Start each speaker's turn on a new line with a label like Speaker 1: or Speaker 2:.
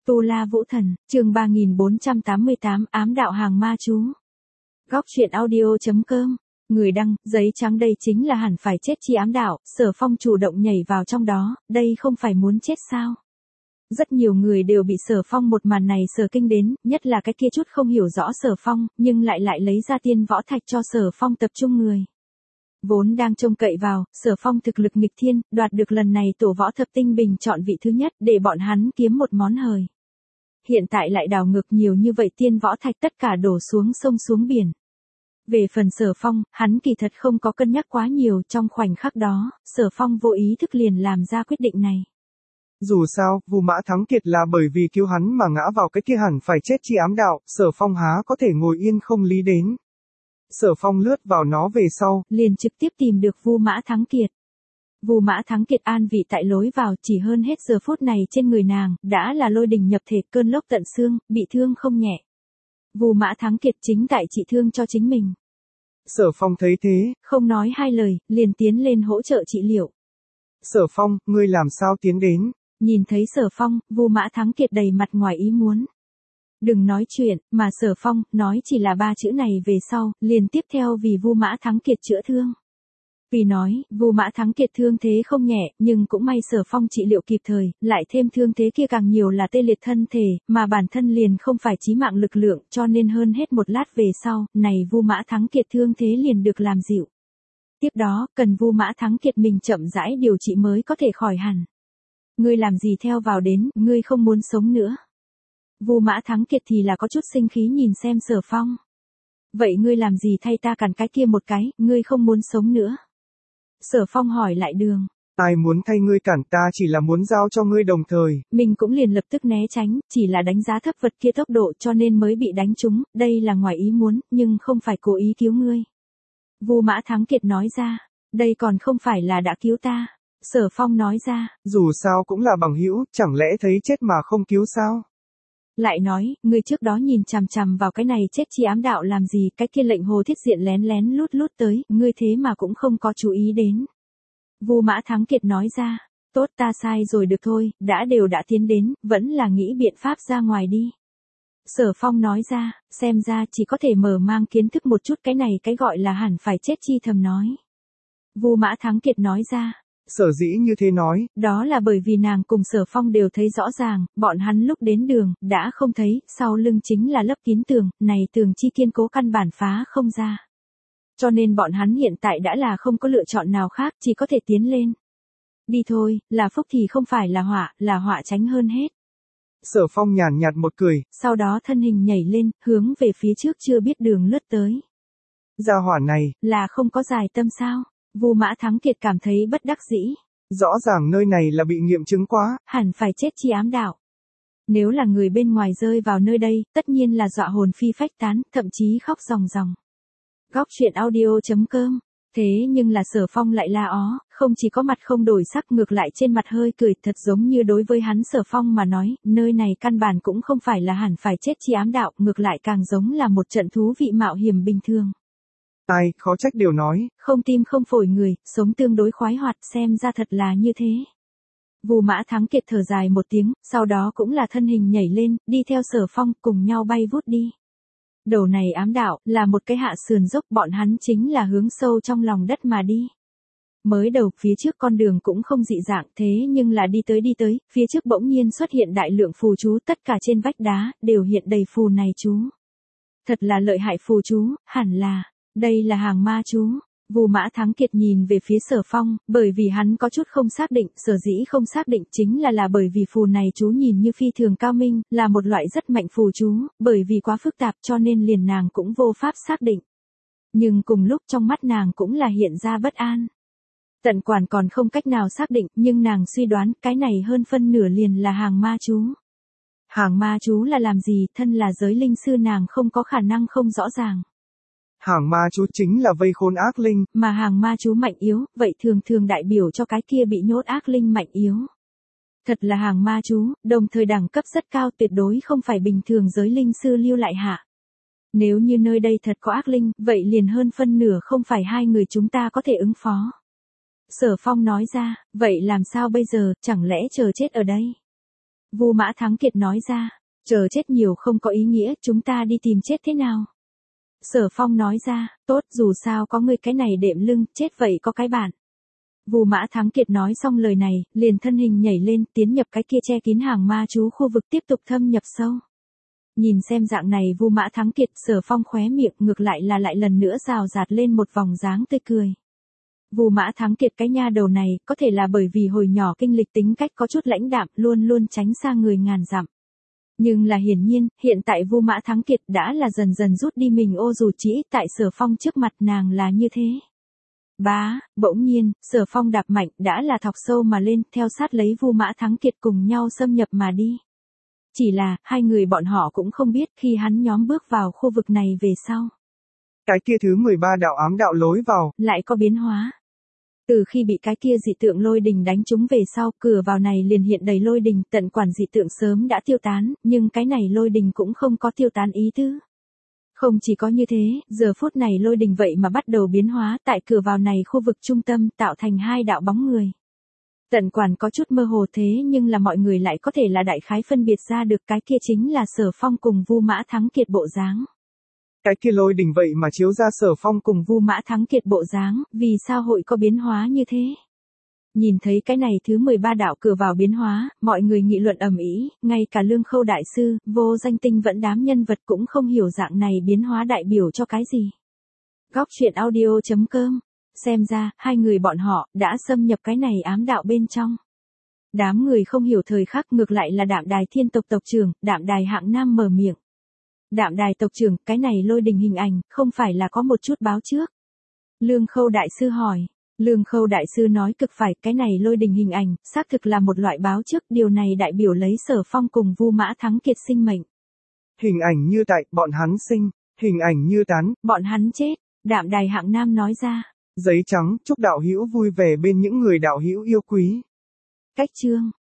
Speaker 1: Tu La Vũ Thần, chương 3488 ám đạo hàng ma chú. Góc truyện audio.com. Người đăng, giấy trắng đây chính là hẳn phải chết chi ám đạo, Sở Phong chủ động nhảy vào trong đó, đây không phải muốn chết sao? Rất nhiều người đều bị Sở Phong một màn này sờ kinh đến, nhất là cái kia chút không hiểu rõ Sở Phong, nhưng lại lấy ra tiên võ thạch cho Sở Phong tập trung người. Vốn đang trông cậy vào, Sở Phong thực lực nghịch thiên, đoạt được lần này tổ võ thập tinh bình chọn vị thứ nhất để bọn hắn kiếm một món hời. Hiện tại lại đào ngược nhiều như vậy tiên võ thạch tất cả đổ xuống sông xuống biển. Về phần Sở Phong, hắn kỳ thật không có cân nhắc quá nhiều, trong khoảnh khắc đó, Sở Phong vô ý thức liền làm ra quyết định này.
Speaker 2: Dù sao, Vu Mã Thắng Kiệt là bởi vì cứu hắn mà ngã vào cái kia hẳn phải chết chi ám đạo, Sở Phong há có thể ngồi yên không lý đến. Sở Phong lướt vào nó về sau,
Speaker 1: liền trực tiếp tìm được Vu Mã Thắng Kiệt. Vu Mã Thắng Kiệt an vị tại lối vào, chỉ hơn hết giờ phút này trên người nàng, đã là lôi đình nhập thể, cơn lốc tận xương, bị thương không nhẹ. Vu Mã Thắng Kiệt chính tại trị thương cho chính mình.
Speaker 2: Sở Phong thấy thế,
Speaker 1: không nói hai lời, liền tiến lên hỗ trợ trị liệu.
Speaker 2: Sở Phong, ngươi làm sao tiến đến?
Speaker 1: Nhìn thấy Sở Phong, Vu Mã Thắng Kiệt đầy mặt ngoài ý muốn. Đừng nói chuyện, mà Sở Phong, nói chỉ là 3 chữ này về sau, liền tiếp theo vì Vu Mã Thắng Kiệt chữa thương. Vì nói, Vu Mã Thắng Kiệt thương thế không nhẹ, nhưng cũng may Sở Phong trị liệu kịp thời, lại thêm thương thế kia càng nhiều là tê liệt thân thể, mà bản thân liền không phải chí mạng lực lượng, cho nên hơn hết một lát về sau, này Vu Mã Thắng Kiệt thương thế liền được làm dịu. Tiếp đó, cần Vu Mã Thắng Kiệt mình chậm rãi điều trị mới có thể khỏi hẳn. Ngươi làm gì theo vào đến, ngươi không muốn sống nữa. Vu Mã Thắng Kiệt thì là có chút sinh khí nhìn xem Sở Phong. Vậy ngươi làm gì thay ta cản cái kia một cái, ngươi không muốn sống nữa. Sở Phong hỏi lại đường.
Speaker 2: Ai muốn thay ngươi cản, ta chỉ là muốn giao cho ngươi đồng thời.
Speaker 1: Mình cũng liền lập tức né tránh, chỉ là đánh giá thấp vật kia tốc độ cho nên mới bị đánh trúng, đây là ngoài ý muốn, nhưng không phải cố ý cứu ngươi. Vu Mã Thắng Kiệt nói ra, đây còn không phải là đã cứu ta. Sở Phong nói ra,
Speaker 2: dù sao cũng là bằng hữu, chẳng lẽ thấy chết mà không cứu sao?
Speaker 1: Lại nói, ngươi trước đó nhìn chằm chằm vào cái này chết chi ám đạo làm gì, cái kia lệnh Hồ Thiết Diện lén lút tới, ngươi thế mà cũng không có chú ý đến. Vu Mã Thắng Kiệt nói ra, tốt ta sai rồi được thôi, đã tiến đến, vẫn là nghĩ biện pháp ra ngoài đi. Sở Phong nói ra, xem ra chỉ có thể mở mang kiến thức một chút cái này cái gọi là hẳn phải chết chi thầm nói. Vu Mã Thắng Kiệt nói ra.
Speaker 2: Sở dĩ như thế nói,
Speaker 1: đó là bởi vì nàng cùng Sở Phong đều thấy rõ ràng, bọn hắn lúc đến đường, đã không thấy, sau lưng chính là lấp kín tường, này tường chi kiên cố căn bản phá không ra. Cho nên bọn hắn hiện tại đã là không có lựa chọn nào khác, chỉ có thể tiến lên. Đi thôi, là phúc thì không phải là họa tránh hơn hết.
Speaker 2: Sở Phong nhàn nhạt một cười,
Speaker 1: sau đó thân hình nhảy lên, hướng về phía trước chưa biết đường lướt tới.
Speaker 2: Gia hỏa này,
Speaker 1: là không có dài tâm sao? Vu Mã Thắng Kiệt cảm thấy bất đắc dĩ.
Speaker 2: Rõ ràng nơi này là bị nghiệm chứng quá.
Speaker 1: Hẳn phải chết chi ám đạo. Nếu là người bên ngoài rơi vào nơi đây, tất nhiên là dọa hồn phi phách tán, thậm chí khóc ròng ròng. Góc truyện audio.com. Thế nhưng là Sở Phong lại la ó, không chỉ có mặt không đổi sắc ngược lại trên mặt hơi cười, thật giống như đối với hắn Sở Phong mà nói, nơi này căn bản cũng không phải là hẳn phải chết chi ám đạo, ngược lại càng giống là một trận thú vị mạo hiểm bình thường.
Speaker 2: Ai, khó trách đều nói.
Speaker 1: Không tim không phổi người, sống tương đối khoái hoạt, xem ra thật là như thế. Vu Mã Thắng Kiệt thở dài một tiếng, sau đó cũng là thân hình nhảy lên, đi theo Sở Phong, cùng nhau bay vút đi. Đầu này ám đạo, là một cái hạ sườn dốc, bọn hắn chính là hướng sâu trong lòng đất mà đi. Mới đầu phía trước con đường cũng không dị dạng, thế nhưng là đi tới, phía trước bỗng nhiên xuất hiện đại lượng phù chú, tất cả trên vách đá, đều hiện đầy phù này chú. Thật là lợi hại phù chú, hẳn là, đây là hàng ma chú. Vu Mã Thắng Kiệt nhìn về phía Sở Phong, bởi vì hắn có chút không xác định, sở dĩ không xác định chính là bởi vì phù này chú nhìn như phi thường cao minh, là một loại rất mạnh phù chú, bởi vì quá phức tạp cho nên liền nàng cũng vô pháp xác định. Nhưng cùng lúc trong mắt nàng cũng là hiện ra bất an. Tận quản còn không cách nào xác định, nhưng nàng suy đoán cái này hơn phân nửa liền là hàng ma chú. Hàng ma chú là làm gì, thân là giới linh sư nàng không có khả năng không rõ ràng.
Speaker 2: Hàng ma chú chính là vây khốn ác linh,
Speaker 1: mà hàng ma chú mạnh yếu, vậy thường đại biểu cho cái kia bị nhốt ác linh mạnh yếu. Thật là hàng ma chú, đồng thời đẳng cấp rất cao, tuyệt đối không phải bình thường giới linh sư lưu lại hạ. Nếu như nơi đây thật có ác linh, vậy liền hơn phân nửa không phải hai người chúng ta có thể ứng phó. Sở Phong nói ra, vậy làm sao bây giờ, chẳng lẽ chờ chết ở đây? Vu Mã Thắng Kiệt nói ra, chờ chết nhiều không có ý nghĩa, chúng ta đi tìm chết thế nào? Sở Phong nói ra, tốt, dù sao có ngươi cái này đệm lưng, chết vậy có cái bạn. Vu Mã Thắng Kiệt nói xong lời này, liền thân hình nhảy lên, tiến nhập cái kia che kín hàng ma chú khu vực tiếp tục thâm nhập sâu. Nhìn xem dạng này Vu Mã Thắng Kiệt, Sở Phong khóe miệng ngược lại là lại lần nữa rào rạt lên một vòng dáng tươi cười. Vu Mã Thắng Kiệt cái nha đầu này, có thể là bởi vì hồi nhỏ kinh lịch tính cách có chút lãnh đạm, luôn luôn tránh xa người ngàn dặm. Nhưng là hiển nhiên, hiện tại Vu Mã Thắng Kiệt đã là dần dần rút đi mình ô dù chỉ tại Sở Phong trước mặt nàng là như thế. Bỗng nhiên, Sở Phong đạp mạnh đã là thọc sâu mà lên, theo sát lấy Vu Mã Thắng Kiệt cùng nhau xâm nhập mà đi. Chỉ là, hai người bọn họ cũng không biết khi hắn nhóm bước vào khu vực này về sau.
Speaker 2: Cái kia thứ 13 đạo ám đạo lối vào,
Speaker 1: lại có biến hóa. Từ khi bị cái kia dị tượng lôi đình đánh trúng về sau, cửa vào này liền hiện đầy lôi đình, tận quản dị tượng sớm đã tiêu tán, nhưng cái này lôi đình cũng không có tiêu tán ý tứ. Không chỉ có như thế, giờ phút này lôi đình vậy mà bắt đầu biến hóa tại cửa vào này khu vực trung tâm tạo thành hai đạo bóng người. Tận quản có chút mơ hồ thế nhưng là mọi người lại có thể là đại khái phân biệt ra được cái kia chính là Sở Phong cùng Vu Mã Thắng Kiệt bộ dáng.
Speaker 2: Cái kia lôi đình vậy mà chiếu ra Sở Phong cùng
Speaker 1: Vu Mã Thắng Kiệt bộ dáng, vì sao hội có biến hóa như thế? Nhìn thấy cái này thứ 13 đạo cửa vào biến hóa, mọi người nghị luận ầm ĩ, ngay cả Lương Khâu đại sư, Vô Danh Tinh vẫn đám nhân vật cũng không hiểu dạng này biến hóa đại biểu cho cái gì. Góc truyện audio.com. Xem ra, hai người bọn họ đã xâm nhập cái này ám đạo bên trong. Đám người không hiểu thời khắc ngược lại là Đạm Đài Thiên tộc tộc trưởng, Đạm Đài Hạng Nam mở miệng. Đạm Đài tộc trưởng, cái này lôi đình hình ảnh, không phải là có một chút báo trước. Lương Khâu đại sư hỏi. Lương Khâu đại sư nói cực phải, cái này lôi đình hình ảnh, xác thực là một loại báo trước, điều này đại biểu lấy Sở Phong cùng Vu Mã Thắng Kiệt sinh mệnh.
Speaker 2: Hình ảnh như tại, bọn hắn sinh, hình ảnh như tán,
Speaker 1: bọn hắn chết, Đạm Đài Hạng Nam nói ra.
Speaker 2: Giấy trắng, chúc đạo hữu vui vẻ bên những người đạo hữu yêu quý.
Speaker 1: Cách chương